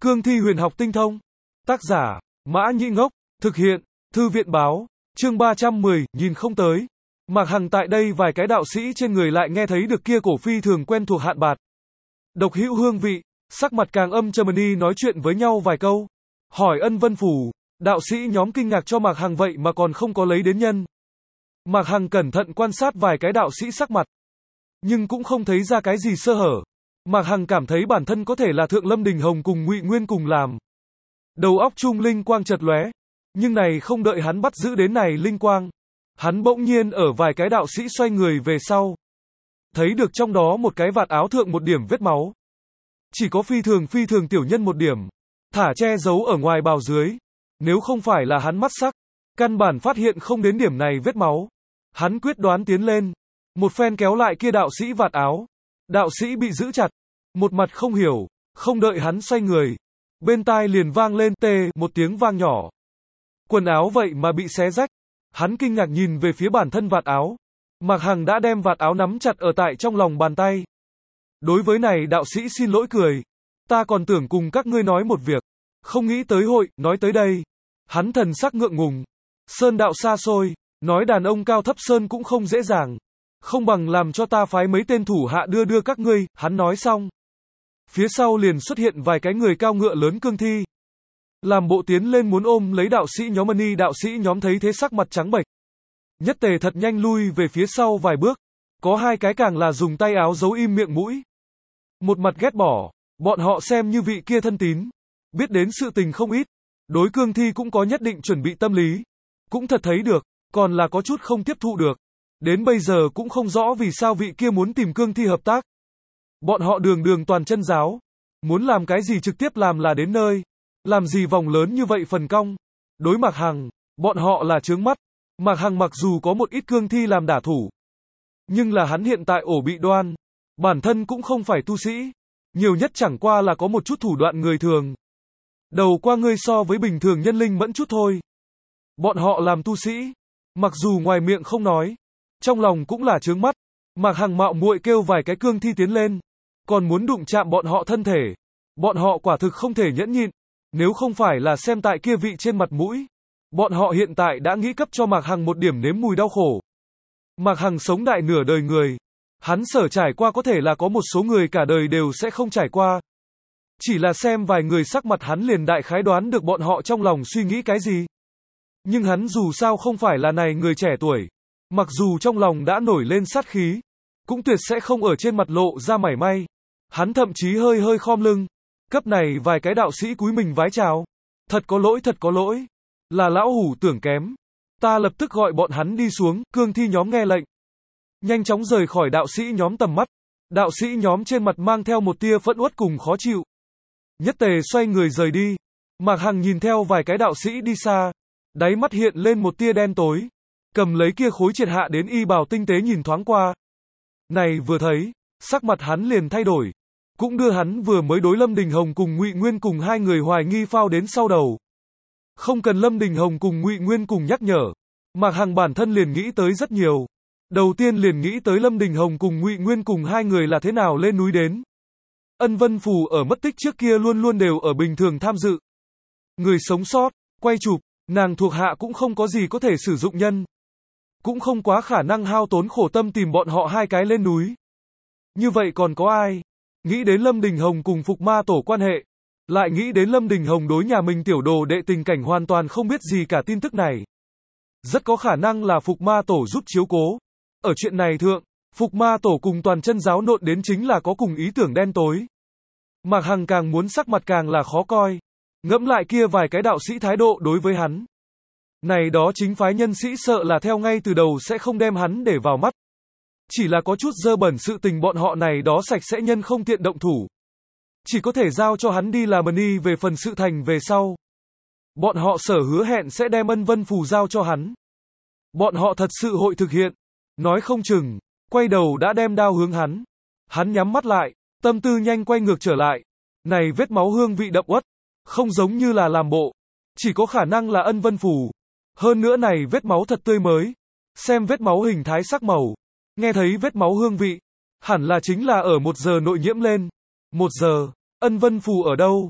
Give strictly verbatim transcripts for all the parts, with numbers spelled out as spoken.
Cương thi huyền học tinh thông. Tác giả, Mã Nhĩ Ngốc. Thực hiện, Thư viện báo. Chương ba trăm mười, nhìn không tới. Mạc Hằng tại đây vài cái đạo sĩ trên người lại nghe thấy được kia cổ phi thường quen thuộc hạn bạt. Độc hữu hương vị, sắc mặt càng âm trầm đi nói chuyện với nhau vài câu. Hỏi ân vân phủ, đạo sĩ nhóm kinh ngạc cho Mạc Hằng vậy mà còn không có lấy đến nhân. Mạc Hằng cẩn thận quan sát vài cái đạo sĩ sắc mặt. Nhưng cũng không thấy ra cái gì sơ hở. Mạc Hằng cảm thấy bản thân có thể là Thượng Lâm Đình Hồng cùng Ngụy Nguyên cùng làm. Đầu óc trung linh quang chợt lóe, nhưng này không đợi hắn bắt giữ đến này linh quang, hắn bỗng nhiên ở vài cái đạo sĩ xoay người về sau, thấy được trong đó một cái vạt áo thượng một điểm vết máu. Chỉ có phi thường phi thường tiểu nhân một điểm, thả che giấu ở ngoài bào dưới. Nếu không phải là hắn mắt sắc, căn bản phát hiện không đến điểm này vết máu. Hắn quyết đoán tiến lên, một phen kéo lại kia đạo sĩ vạt áo. Đạo sĩ bị giữ chặt, một mặt không hiểu, không đợi hắn xoay người, bên tai liền vang lên tê một tiếng vang nhỏ. Quần áo vậy mà bị xé rách. Hắn kinh ngạc nhìn về phía bản thân vạt áo. Mạc Hằng đã đem vạt áo nắm chặt ở tại trong lòng bàn tay. Đối với này đạo sĩ xin lỗi cười. Ta còn tưởng cùng các ngươi nói một việc, không nghĩ tới hội, nói tới đây. Hắn thần sắc ngượng ngùng. Sơn đạo xa xôi, nói đàn ông cao thấp sơn cũng không dễ dàng. Không bằng làm cho ta phái mấy tên thủ hạ đưa đưa các ngươi, hắn nói xong. Phía sau liền xuất hiện vài cái người cao ngựa lớn cương thi. Làm bộ tiến lên muốn ôm lấy đạo sĩ nhóm mani đạo sĩ nhóm thấy thế sắc mặt trắng bệch. Nhất tề thật nhanh lui về phía sau vài bước. Có hai cái càng là dùng tay áo giấu im miệng mũi. Một mặt ghét bỏ, bọn họ xem như vị kia thân tín. Biết đến sự tình không ít. Đối cương thi cũng có nhất định chuẩn bị tâm lý. Cũng thật thấy được, còn là có chút không tiếp thụ được. Đến bây giờ cũng không rõ vì sao vị kia muốn tìm cương thi hợp tác. Bọn họ đường đường toàn chân giáo. Muốn làm cái gì trực tiếp làm là đến nơi. Làm gì vòng lớn như vậy phần cong. Đối Mạc Hằng, bọn họ là chướng mắt. Mạc Hằng mặc dù có một ít cương thi làm đả thủ. Nhưng là hắn hiện tại ổ bị đoan. Bản thân cũng không phải tu sĩ. Nhiều nhất chẳng qua là có một chút thủ đoạn người thường. Đầu qua ngươi so với bình thường nhân linh mẫn chút thôi. Bọn họ làm tu sĩ. Mặc dù ngoài miệng không nói. Trong lòng cũng là chướng mắt. Mạc Hằng mạo muội kêu vài cái cương thi tiến lên. Còn muốn đụng chạm bọn họ thân thể. Bọn họ quả thực không thể nhẫn nhịn. Nếu không phải là xem tại kia vị trên mặt mũi. Bọn họ hiện tại đã nghĩ cấp cho Mạc Hằng một điểm nếm mùi đau khổ. Mạc Hằng sống đại nửa đời người. Hắn sở trải qua có thể là có một số người cả đời đều sẽ không trải qua. Chỉ là xem vài người sắc mặt hắn liền đại khái đoán được bọn họ trong lòng suy nghĩ cái gì. Nhưng hắn dù sao không phải là này người trẻ tuổi. Mặc dù trong lòng đã nổi lên sát khí. Cũng tuyệt sẽ không ở trên mặt lộ ra mảy may. Hắn thậm chí hơi hơi khom lưng. Cấp này vài cái đạo sĩ cúi mình vái chào. Thật có lỗi thật có lỗi. Là lão hủ tưởng kém. Ta lập tức gọi bọn hắn đi xuống, cương thi nhóm nghe lệnh. Nhanh chóng rời khỏi đạo sĩ nhóm tầm mắt. Đạo sĩ nhóm trên mặt mang theo một tia phẫn uất cùng khó chịu. Nhất tề xoay người rời đi. Mạc Hằng nhìn theo vài cái đạo sĩ đi xa. Đáy mắt hiện lên một tia đen tối. Cầm lấy kia khối triệt hạ đến y bào tinh tế nhìn thoáng qua. Này vừa thấy, sắc mặt hắn liền thay đổi. Cũng đưa hắn vừa mới đối Lâm Đình Hồng cùng Ngụy Nguyên cùng hai người hoài nghi phao đến sau đầu. Không cần Lâm Đình Hồng cùng Ngụy Nguyên cùng nhắc nhở. Mạc Hằng bản thân liền nghĩ tới rất nhiều. Đầu tiên liền nghĩ tới Lâm Đình Hồng cùng Ngụy Nguyên cùng hai người là thế nào lên núi đến. Ân Vân Phù ở mất tích trước kia luôn luôn đều ở bình thường tham dự. Người sống sót, quay chụp, nàng thuộc hạ cũng không có gì có thể sử dụng nhân. Cũng không quá khả năng hao tốn khổ tâm tìm bọn họ hai cái lên núi. Như vậy còn có ai? Nghĩ đến Lâm Đình Hồng cùng Phục Ma Tổ quan hệ. Lại nghĩ đến Lâm Đình Hồng đối nhà mình tiểu đồ đệ tình cảnh hoàn toàn không biết gì cả tin tức này. Rất có khả năng là Phục Ma Tổ giúp chiếu cố. Ở chuyện này thượng, Phục Ma Tổ cùng toàn chân giáo nộn đến chính là có cùng ý tưởng đen tối. Mạc Hằng càng muốn sắc mặt càng là khó coi. Ngẫm lại kia vài cái đạo sĩ thái độ đối với hắn. Này đó chính phái nhân sĩ sợ là theo ngay từ đầu sẽ không đem hắn để vào mắt. Chỉ là có chút dơ bẩn sự tình bọn họ này đó sạch sẽ nhân không tiện động thủ. Chỉ có thể giao cho hắn đi làm ni về phần sự thành về sau. Bọn họ sở hứa hẹn sẽ đem Ân Vân Phù giao cho hắn. Bọn họ thật sự hội thực hiện. Nói không chừng, quay đầu đã đem đao hướng hắn. Hắn nhắm mắt lại, tâm tư nhanh quay ngược trở lại. Này vết máu hương vị đậm uất, không giống như là làm bộ. Chỉ có khả năng là Ân Vân Phù. Hơn nữa này vết máu thật tươi mới. Xem vết máu hình thái sắc màu. Nghe thấy vết máu hương vị. Hẳn là chính là ở một giờ nội nhiễm lên. Một giờ, Ân Vân Phù ở đâu?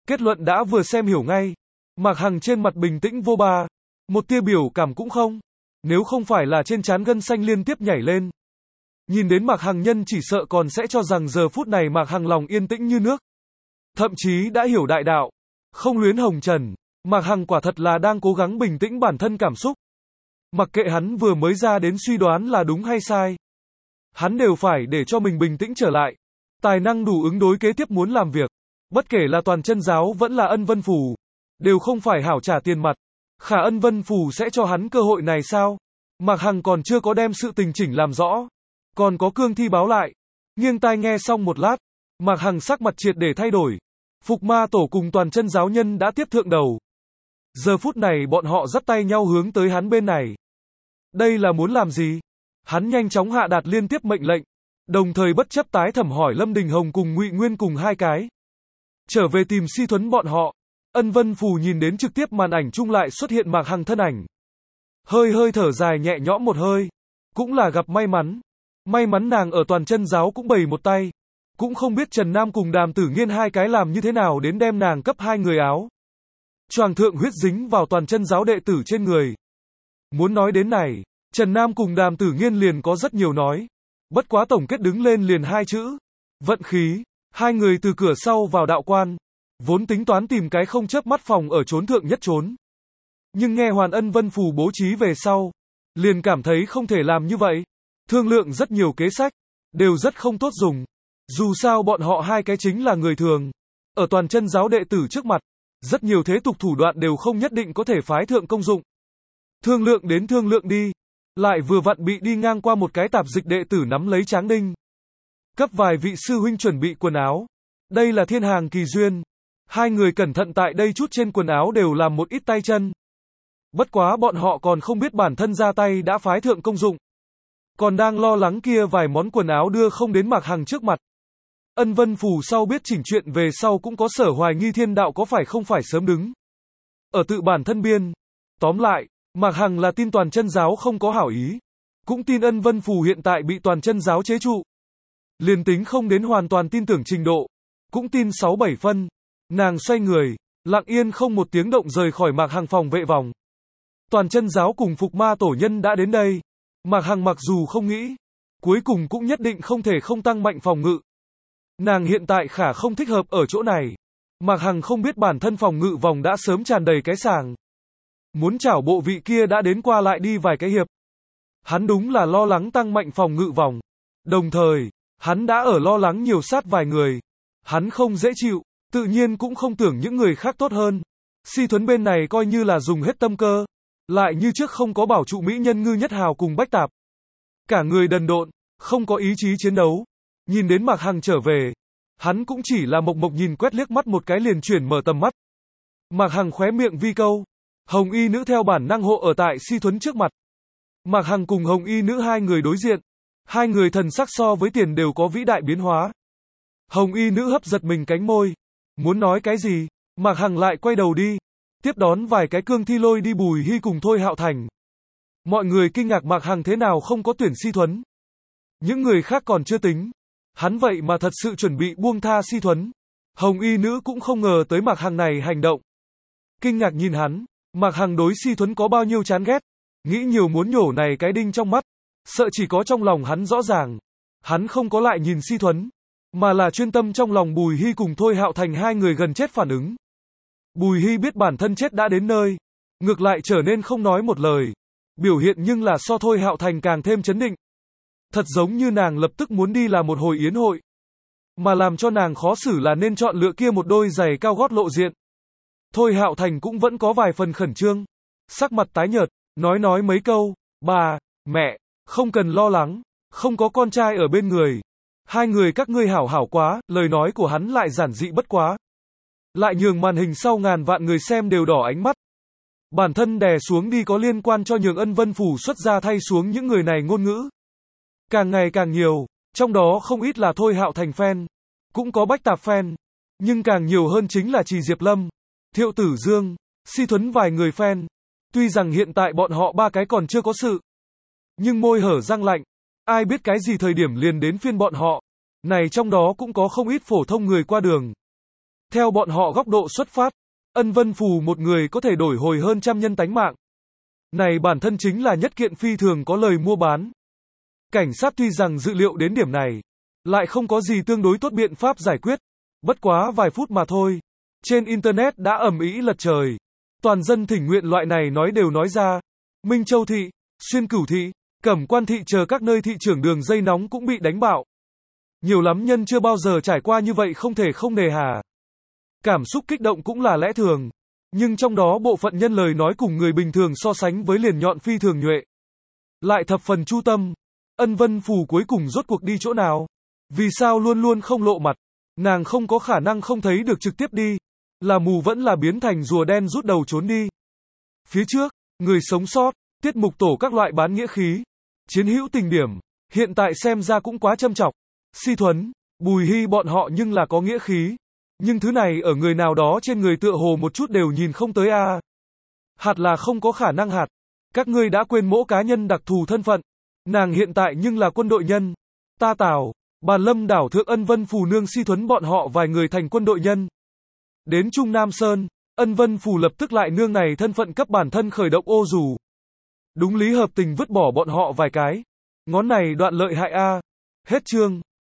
Kết luận đã vừa xem hiểu ngay. Mạc Hằng trên mặt bình tĩnh vô ba. Một tia biểu cảm cũng không. Nếu không phải là trên trán gân xanh liên tiếp nhảy lên. Nhìn đến Mạc Hằng nhân chỉ sợ còn sẽ cho rằng giờ phút này Mạc Hằng lòng yên tĩnh như nước. Thậm chí đã hiểu đại đạo. Không luyến hồng trần. Mạc Hằng quả thật là đang cố gắng bình tĩnh bản thân cảm xúc. Mặc kệ hắn vừa mới ra đến suy đoán là đúng hay sai. Hắn đều phải để cho mình bình tĩnh trở lại. Tài năng đủ ứng đối kế tiếp muốn làm việc. Bất kể là toàn chân giáo vẫn là ân vân phù. Đều không phải hảo trả tiền mặt. Khả ân vân phù sẽ cho hắn cơ hội này sao? Mạc Hằng còn chưa có đem sự tình chỉnh làm rõ. Còn có cương thi báo lại. Nghiêng tai nghe xong một lát. Mạc Hằng sắc mặt triệt để thay đổi. Phục ma tổ cùng toàn chân giáo nhân đã tiếp thượng đầu. Giờ phút này bọn họ dắt tay nhau hướng tới hắn bên này. Đây là muốn làm gì? Hắn nhanh chóng hạ đạt liên tiếp mệnh lệnh. Đồng thời bất chấp tái thẩm hỏi Lâm Đình Hồng cùng Ngụy Nguyên cùng hai cái. Trở về tìm Si Thuấn bọn họ. Ân Vân Phù nhìn đến trực tiếp màn ảnh chung lại xuất hiện Mạc Hằng thân ảnh. Hơi hơi thở dài nhẹ nhõm một hơi. Cũng là gặp may mắn. May mắn nàng ở toàn chân giáo cũng bày một tay. Cũng không biết Trần Nam cùng Đàm Tử Nghiên hai cái làm như thế nào đến đem nàng cấp hai người áo. Choàng thượng huyết dính vào toàn chân giáo đệ tử trên người. Muốn nói đến này, Trần Nam cùng Đàm Tử Nghiên liền có rất nhiều nói. Bất quá tổng kết đứng lên liền hai chữ. Vận khí. Hai người từ cửa sau vào đạo quan. Vốn tính toán tìm cái không chớp mắt phòng ở trốn thượng nhất trốn. Nhưng nghe Hoàn Ân Vân Phù bố trí về sau. Liền cảm thấy không thể làm như vậy. Thương lượng rất nhiều kế sách. Đều rất không tốt dùng. Dù sao bọn họ hai cái chính là người thường. Ở toàn chân giáo đệ tử trước mặt. Rất nhiều thế tục thủ đoạn đều không nhất định có thể phái thượng công dụng. Thương lượng đến thương lượng đi. Lại vừa vặn bị đi ngang qua một cái tạp dịch đệ tử nắm lấy Tráng Đinh. Cấp vài vị sư huynh chuẩn bị quần áo. Đây là thiên hàng kỳ duyên. Hai người cẩn thận tại đây chút trên quần áo đều làm một ít tay chân. Bất quá bọn họ còn không biết bản thân ra tay đã phái thượng công dụng. Còn đang lo lắng kia vài món quần áo đưa không đến Mạc Hằng trước mặt. Ân Vân Phù sau biết chỉnh chuyện về sau cũng có sở hoài nghi thiên đạo có phải không phải sớm đứng. Ở tự bản thân biên. Tóm lại, Mạc Hằng là tin toàn chân giáo không có hảo ý. Cũng tin Ân Vân Phù hiện tại bị toàn chân giáo chế trụ. Liền tính không đến hoàn toàn tin tưởng trình độ. Cũng tin sáu bảy phân. Nàng xoay người, lặng yên không một tiếng động rời khỏi Mạc Hằng phòng vệ vòng. Toàn chân giáo cùng Phục ma tổ nhân đã đến đây. Mạc Hằng mặc dù không nghĩ. Cuối cùng cũng nhất định không thể không tăng mạnh phòng ngự. Nàng hiện tại khả không thích hợp ở chỗ này. Mạc Hằng không biết bản thân phòng ngự vòng đã sớm tràn đầy cái sàng. Muốn chảo bộ vị kia đã đến qua lại đi vài cái hiệp. Hắn đúng là lo lắng tăng mạnh phòng ngự vòng. Đồng thời, hắn đã ở lo lắng nhiều sát vài người. Hắn không dễ chịu, tự nhiên cũng không tưởng những người khác tốt hơn. Si Thuấn bên này coi như là dùng hết tâm cơ. Lại như trước không có bảo trụ mỹ nhân Ngư Nhất Hào cùng Bách Tạp. Cả người đần độn, không có ý chí chiến đấu. Nhìn đến Mạc Hằng trở về, hắn cũng chỉ là mộc mộc nhìn quét liếc mắt một cái liền chuyển mở tầm mắt. Mạc Hằng khóe miệng vi câu. Hồng y nữ theo bản năng hộ ở tại Si Thuấn trước mặt. Mạc Hằng cùng Hồng y nữ hai người đối diện. Hai người thần sắc so với tiền đều có vĩ đại biến hóa. Hồng y nữ hấp giật mình cánh môi. Muốn nói cái gì? Mạc Hằng lại quay đầu đi. Tiếp đón vài cái cương thi lôi đi Bùi Hy cùng Thôi Hạo Thành. Mọi người kinh ngạc Mạc Hằng thế nào không có tuyển Si Thuấn. Những người khác còn chưa tính. Hắn vậy mà thật sự chuẩn bị buông tha Si Thuấn. Hồng y nữ cũng không ngờ tới Mạc Hằng này hành động. Kinh ngạc nhìn hắn. Mạc Hằng đối Si Thuấn có bao nhiêu chán ghét. Nghĩ nhiều muốn nhổ này cái đinh trong mắt. Sợ chỉ có trong lòng hắn rõ ràng. Hắn không có lại nhìn Si Thuấn. Mà là chuyên tâm trong lòng Bùi Hy cùng Thôi Hạo Thành hai người gần chết phản ứng. Bùi Hy biết bản thân chết đã đến nơi. Ngược lại trở nên không nói một lời. Biểu hiện nhưng là so Thôi Hạo Thành càng thêm chấn định. Thật giống như nàng lập tức muốn đi là một hồi yến hội. Mà làm cho nàng khó xử là nên chọn lựa kia một đôi giày cao gót lộ diện. Thôi Hạo Thành cũng vẫn có vài phần khẩn trương. Sắc mặt tái nhợt, nói nói mấy câu. Bà, mẹ, không cần lo lắng. Không có con trai ở bên người. Hai người các ngươi hảo hảo quá. Lời nói của hắn lại giản dị bất quá. Lại nhường màn hình sau ngàn vạn người xem đều đỏ ánh mắt. Bản thân đè xuống đi có liên quan cho nhường Ân Vân Phù xuất ra thay xuống những người này ngôn ngữ. Càng ngày càng nhiều, trong đó không ít là Thôi Hạo Thành fan, cũng có Bách Tạp fan, nhưng càng nhiều hơn chính là Trì Diệp Lâm, Thiệu Tử Dương, Si Thuấn vài người fan. Tuy rằng hiện tại bọn họ ba cái còn chưa có sự, nhưng môi hở răng lạnh, ai biết cái gì thời điểm liền đến phiên bọn họ. Này trong đó cũng có không ít phổ thông người qua đường. Theo bọn họ góc độ xuất phát, Ân Vân Phù một người có thể đổi hồi hơn trăm nhân tánh mạng. Này bản thân chính là nhất kiện phi thường có lời mua bán. Cảnh sát tuy rằng dự liệu đến điểm này, lại không có gì tương đối tốt biện pháp giải quyết. Bất quá vài phút mà thôi. Trên Internet đã ầm ĩ lật trời. Toàn dân thỉnh nguyện loại này nói đều nói ra. Minh Châu Thị, Xuyên Cửu Thị, Cẩm Quan Thị chờ các nơi thị trưởng đường dây nóng cũng bị đánh bạo. Nhiều lắm nhân chưa bao giờ trải qua như vậy không thể không nề hà. Cảm xúc kích động cũng là lẽ thường. Nhưng trong đó bộ phận nhân lời nói cùng người bình thường so sánh với liền nhọn phi thường nhuệ. Lại thập phần chu tâm. Ân Vân Phù cuối cùng rốt cuộc đi chỗ nào? Vì sao luôn luôn không lộ mặt? Nàng không có khả năng không thấy được trực tiếp đi. Là mù vẫn là biến thành rùa đen rút đầu trốn đi. Phía trước, người sống sót, tiết mục tổ các loại bán nghĩa khí. Chiến hữu tình điểm, hiện tại xem ra cũng quá châm chọc. Si Thuấn, Bùi Hy bọn họ nhưng là có nghĩa khí. Nhưng thứ này ở người nào đó trên người tựa hồ một chút đều nhìn không tới a. À. Hạt là không có khả năng hạt. Các ngươi đã quên mỗi cá nhân đặc thù thân phận. Nàng hiện tại nhưng là quân đội nhân. Ta Tào, Bàn Lâm đảo thượng Ân Vân Phù nương Si Thuấn bọn họ vài người thành quân đội nhân. Đến Trung Nam Sơn, Ân Vân Phù lập tức lại nương này thân phận cấp bản thân khởi động ô dù. Đúng lý hợp tình vứt bỏ bọn họ vài cái. Ngón này đoạn lợi hại a. À. Hết chương.